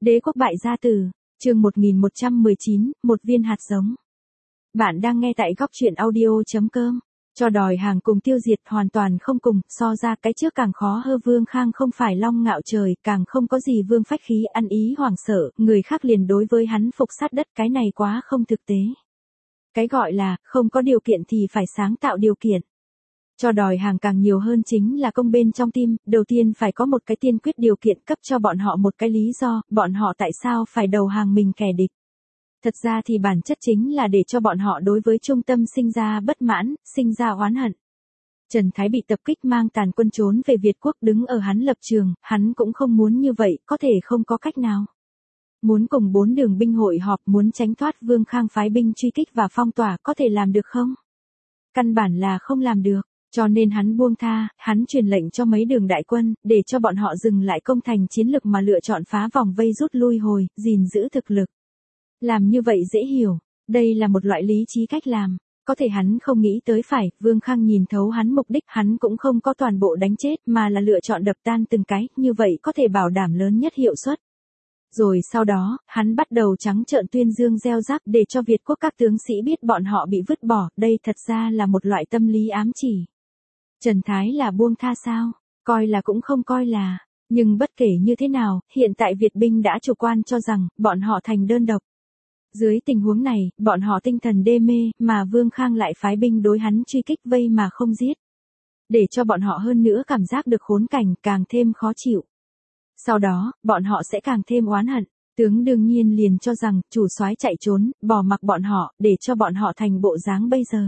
Đế quốc bại gia tử, chương 1119, một viên hạt giống. Bạn đang nghe tại góc truyện audio.com. Cho đòi hàng cùng tiêu diệt hoàn toàn không cùng, so ra cái trước càng khó hơn. Vương Khang không phải long ngạo trời, càng không có gì vương phách khí ăn ý hoảng sợ, người khác liền đối với hắn phục sát đất, cái này quá không thực tế. Cái gọi là, không có điều kiện thì phải sáng tạo điều kiện. Cho đòi hàng càng nhiều hơn chính là công bên trong tim, đầu tiên phải có một cái tiên quyết điều kiện cấp cho bọn họ một cái lý do, bọn họ tại sao phải đầu hàng mình kẻ địch. Thật ra thì bản chất chính là để cho bọn họ đối với trung tâm sinh ra bất mãn, sinh ra oán hận. Trần Thái bị tập kích mang tàn quân trốn về Việt quốc, đứng ở hắn lập trường, hắn cũng không muốn như vậy, có thể không có cách nào. Muốn cùng 4 đường binh hội họp, muốn tránh thoát Vương Khang phái binh truy kích và phong tỏa, có thể làm được không? Căn bản là không làm được. Cho nên hắn buông tha, hắn truyền lệnh cho mấy đường đại quân, để cho bọn họ dừng lại công thành chiến lực mà lựa chọn phá vòng vây rút lui hồi, gìn giữ thực lực. Làm như vậy dễ hiểu, đây là một loại lý trí cách làm. Có thể hắn không nghĩ tới phải, Vương Khang nhìn thấu hắn mục đích, hắn cũng không có toàn bộ đánh chết, mà là lựa chọn đập tan từng cái, như vậy có thể bảo đảm lớn nhất hiệu suất. Rồi sau đó, hắn bắt đầu trắng trợn tuyên dương gieo rắc để cho Việt quốc các tướng sĩ biết bọn họ bị vứt bỏ, đây thật ra là một loại tâm lý ám chỉ. Trần Thái là buông tha sao? Coi là cũng không coi là. Nhưng bất kể như thế nào, hiện tại Việt binh đã chủ quan cho rằng, bọn họ thành đơn độc. Dưới tình huống này, bọn họ tinh thần đê mê, mà Vương Khang lại phái binh đối hắn truy kích vây mà không giết. Để cho bọn họ hơn nữa cảm giác được khốn cảnh, càng thêm khó chịu. Sau đó, bọn họ sẽ càng thêm oán hận. Tướng đương nhiên liền cho rằng, chủ soái chạy trốn, bỏ mặc bọn họ, để cho bọn họ thành bộ dáng bây giờ.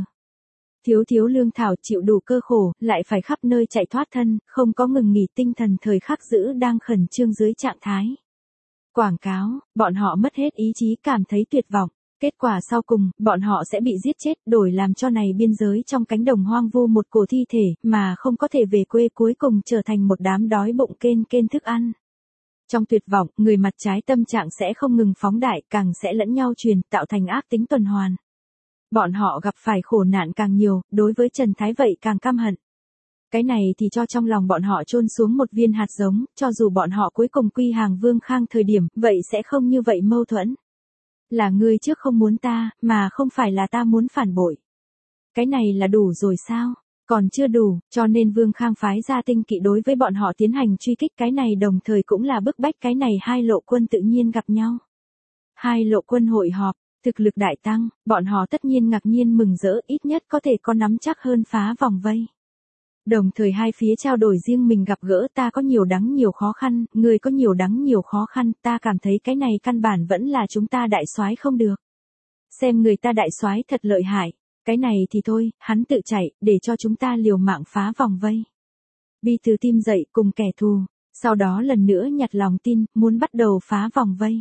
Thiếu lương thảo, chịu đủ cơ khổ, lại phải khắp nơi chạy thoát thân, không có ngừng nghỉ, tinh thần thời khắc giữ đang khẩn trương dưới trạng thái. Quảng cáo, bọn họ mất hết ý chí, cảm thấy tuyệt vọng. Kết quả sau cùng, bọn họ sẽ bị giết chết, đổi làm cho này biên giới trong cánh đồng hoang vu một cổ thi thể, mà không có thể về quê, cuối cùng trở thành một đám đói bụng kên thức ăn. Trong tuyệt vọng, người mặt trái tâm trạng sẽ không ngừng phóng đại, càng sẽ lẫn nhau truyền, tạo thành ác tính tuần hoàn. Bọn họ gặp phải khổ nạn càng nhiều, đối với Trần Thái vậy càng căm hận. Cái này thì cho trong lòng bọn họ chôn xuống một viên hạt giống, cho dù bọn họ cuối cùng quy hàng Vương Khang thời điểm, vậy sẽ không như vậy mâu thuẫn. Là ngươi trước không muốn ta, mà không phải là ta muốn phản bội. Cái này là đủ rồi sao? Còn chưa đủ, cho nên Vương Khang phái ra tinh kỵ đối với bọn họ tiến hành truy kích, cái này đồng thời cũng là bức bách cái này hai lộ quân tự nhiên gặp nhau. Hai lộ quân hội họp. Thực lực đại tăng, bọn họ tất nhiên ngạc nhiên mừng rỡ, ít nhất có thể có nắm chắc hơn phá vòng vây. Đồng thời hai phía trao đổi riêng mình gặp gỡ, ta có nhiều đắng nhiều khó khăn, người có nhiều đắng nhiều khó khăn, ta cảm thấy cái này căn bản vẫn là chúng ta đại soái không được. Xem người ta đại soái thật lợi hại, cái này thì thôi, hắn tự chạy, để cho chúng ta liều mạng phá vòng vây. Bi từ tim dậy cùng kẻ thù, sau đó lần nữa nhặt lòng tin, muốn bắt đầu phá vòng vây.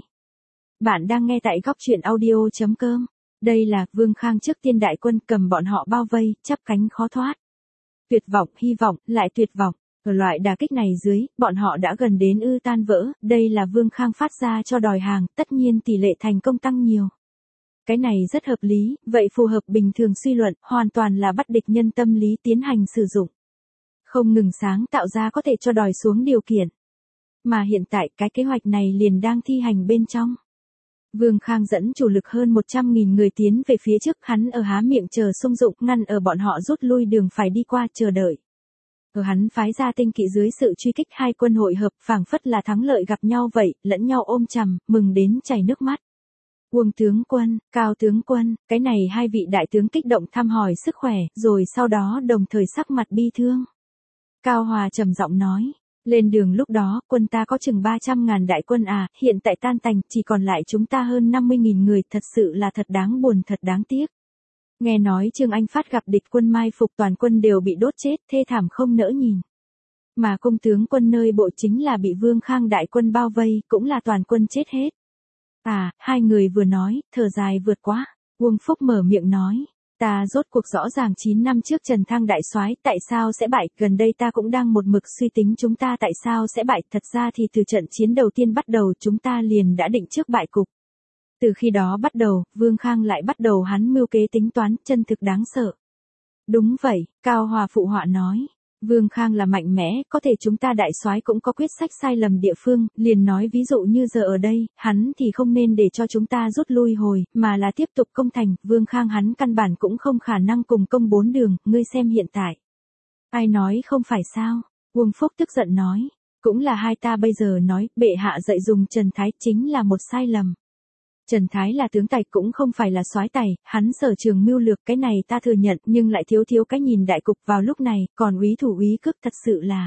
Bạn đang nghe tại góc truyện audio.com. Đây là Vương Khang trước tiên đại quân cầm bọn họ bao vây, chắp cánh khó thoát. Tuyệt vọng, hy vọng, lại tuyệt vọng. Ở loại đả kích này dưới, bọn họ đã gần đến tan vỡ. Đây là Vương Khang phát ra cho đòi hàng, tất nhiên tỷ lệ thành công tăng nhiều. Cái này rất hợp lý, vậy phù hợp bình thường suy luận, hoàn toàn là bắt địch nhân tâm lý tiến hành sử dụng. Không ngừng sáng tạo ra có thể cho đòi xuống điều kiện. Mà hiện tại cái kế hoạch này liền đang thi hành bên trong. Vương Khang dẫn chủ lực hơn 100.000 người tiến về phía trước, hắn ở há miệng chờ xung dụng, ngăn ở bọn họ rút lui đường phải đi qua, chờ đợi. Ở hắn phái ra tinh kỵ dưới sự truy kích, hai quân hội hợp, phảng phất là thắng lợi gặp nhau vậy, lẫn nhau ôm chầm, mừng đến chảy nước mắt. Uông tướng quân, Cao tướng quân, cái này hai vị đại tướng kích động thăm hỏi sức khỏe, rồi sau đó đồng thời sắc mặt bi thương. Cao Hòa trầm giọng nói. Lên đường lúc đó, quân ta có chừng 300.000 đại quân à, hiện tại tan tành, chỉ còn lại chúng ta hơn 50.000 người, thật sự là thật đáng buồn, thật đáng tiếc. Nghe nói Trương Anh Phát gặp địch quân mai phục, toàn quân đều bị đốt chết, thê thảm không nỡ nhìn. Mà cung tướng quân nơi bộ chính là bị Vương Khang đại quân bao vây, cũng là toàn quân chết hết. À, hai người vừa nói, thở dài vượt quá. Uông Phúc mở miệng nói. Ta rốt cuộc rõ ràng 9 năm trước Trần Thăng đại soái tại sao sẽ bại, gần đây ta cũng đang một mực suy tính chúng ta tại sao sẽ bại, thật ra thì từ trận chiến đầu tiên bắt đầu chúng ta liền đã định trước bại cục. Từ khi đó bắt đầu, Vương Khang lại bắt đầu hắn mưu kế tính toán, chân thực đáng sợ. Đúng vậy, Cao Hòa phụ họa nói. Vương Khang là mạnh mẽ, có thể chúng ta đại soái cũng có quyết sách sai lầm địa phương, liền nói ví dụ như giờ ở đây, hắn thì không nên để cho chúng ta rút lui hồi, mà là tiếp tục công thành, Vương Khang hắn căn bản cũng không khả năng cùng công 4 đường, ngươi xem hiện tại. Ai nói không phải sao? Uông Phúc tức giận nói, cũng là hai ta bây giờ nói, bệ hạ dạy dùng Trần Thái chính là một sai lầm. Trần Thái là tướng tài cũng không phải là soái tài, hắn sở trường mưu lược cái này ta thừa nhận nhưng lại thiếu cái nhìn đại cục vào lúc này, còn úy thủ úy cước thật sự là.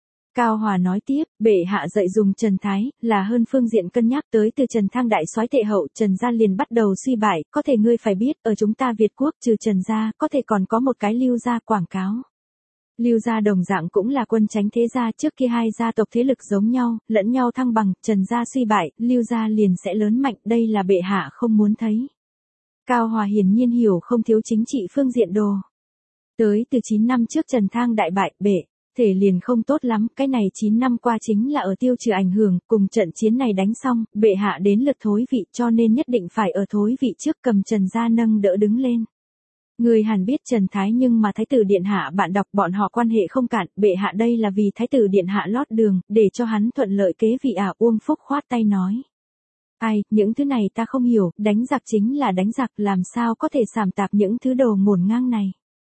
Cao Hòa nói tiếp, bệ hạ dạy dùng Trần Thái, là hơn phương diện cân nhắc tới từ Trần Thang đại soái tệ hậu Trần gia liền bắt đầu suy bại, có thể ngươi phải biết, ở chúng ta Việt quốc trừ Trần gia, có thể còn có một cái Lưu gia quảng cáo. Lưu gia đồng dạng cũng là quân chánh thế gia, trước kia hai gia tộc thế lực giống nhau, lẫn nhau thăng bằng, Trần gia suy bại, Lưu gia liền sẽ lớn mạnh, đây là bệ hạ không muốn thấy. Cao Hòa hiển nhiên hiểu không thiếu chính trị phương diện đồ. Tới từ 9 năm trước Trần Thang đại bại, bệ thể liền không tốt lắm, cái này 9 năm qua chính là ở tiêu trừ ảnh hưởng, cùng trận chiến này đánh xong, bệ hạ đến lượt thối vị cho nên nhất định phải ở thối vị trước cầm Trần gia nâng đỡ đứng lên. Người hẳn biết Trần Thái nhưng mà Thái tử Điện Hạ bạn đọc bọn họ quan hệ không cạn, bệ hạ đây là vì Thái tử Điện Hạ lót đường, để cho hắn thuận lợi kế vị Uông Phúc khoát tay nói. Ai, những thứ này ta không hiểu, đánh giặc chính là đánh giặc, làm sao có thể sàm tạp những thứ đồ ngổn ngang này.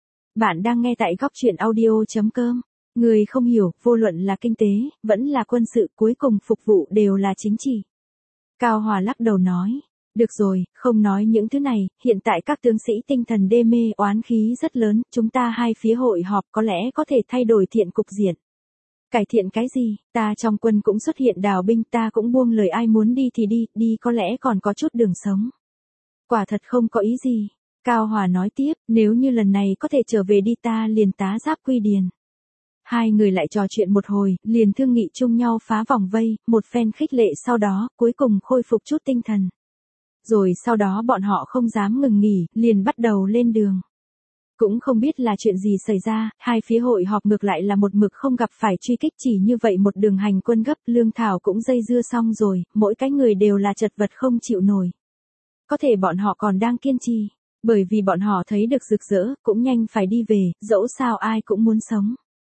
Bạn đang nghe tại góc truyện audio.com. Người không hiểu, vô luận là kinh tế, vẫn là quân sự, cuối cùng phục vụ đều là chính trị. Cao Hòa lắc đầu nói. Được rồi, không nói những thứ này, hiện tại các tướng sĩ tinh thần đê mê oán khí rất lớn, chúng ta hai phía hội họp có lẽ có thể thay đổi thiện cục diện. Cải thiện cái gì, ta trong quân cũng xuất hiện đào binh, ta cũng buông lời ai muốn đi thì đi có lẽ còn có chút đường sống. Quả thật không có ý gì. Cao Hòa nói tiếp, nếu như lần này có thể trở về đi ta liền tá giáp quy điền. Hai người lại trò chuyện một hồi, liền thương nghị chung nhau phá vòng vây, một phen khích lệ sau đó, cuối cùng khôi phục chút tinh thần. Rồi sau đó bọn họ không dám ngừng nghỉ, liền bắt đầu lên đường. Cũng không biết là chuyện gì xảy ra, hai phía hội họp ngược lại là một mực không gặp phải truy kích, chỉ như vậy một đường hành quân gấp, lương thảo cũng dây dưa xong rồi, mỗi cái người đều là chật vật không chịu nổi. Có thể bọn họ còn đang kiên trì, bởi vì bọn họ thấy được rực rỡ, cũng nhanh phải đi về, dẫu sao ai cũng muốn sống.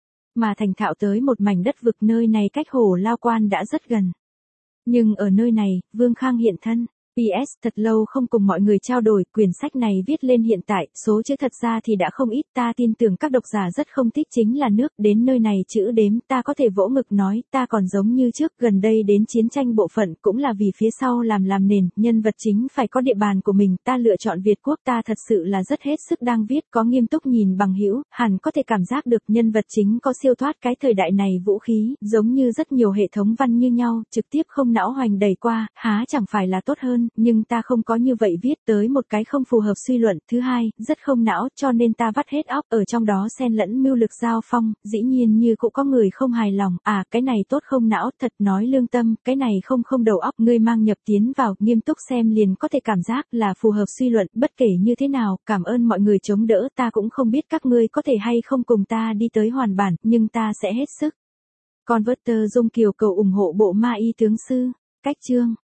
Mà thành thạo tới một mảnh đất vực, nơi này cách Hồ Lao Quan đã rất gần. Nhưng ở nơi này, Vương Khang hiện thân. PS, thật lâu không cùng mọi người trao đổi, quyển sách này viết lên hiện tại, số chữ thật ra thì đã không ít, ta tin tưởng các độc giả rất không thích chính là nước, đến nơi này chữ đếm, ta có thể vỗ ngực nói, ta còn giống như trước, gần đây đến chiến tranh bộ phận, cũng là vì phía sau làm nền, nhân vật chính phải có địa bàn của mình, ta lựa chọn Việt quốc, ta thật sự là rất hết sức đang viết, có nghiêm túc nhìn bằng hữu, hẳn có thể cảm giác được nhân vật chính có siêu thoát cái thời đại này vũ khí, giống như rất nhiều hệ thống văn như nhau, trực tiếp không não hoành đẩy qua, há chẳng phải là tốt hơn. Nhưng ta không có như vậy viết tới một cái không phù hợp suy luận, thứ hai, rất không não, cho nên ta vắt hết óc ở trong đó xen lẫn mưu lực giao phong, dĩ nhiên như cũng có người không hài lòng, cái này tốt không não, thật nói lương tâm, cái này không đầu óc, ngươi mang nhập tiến vào, nghiêm túc xem liền có thể cảm giác là phù hợp suy luận, bất kể như thế nào, cảm ơn mọi người chống đỡ, ta cũng không biết các ngươi có thể hay không cùng ta đi tới hoàn bản, nhưng ta sẽ hết sức. Converter Dung Kiều cầu ủng hộ bộ ma y tướng sư, cách chương.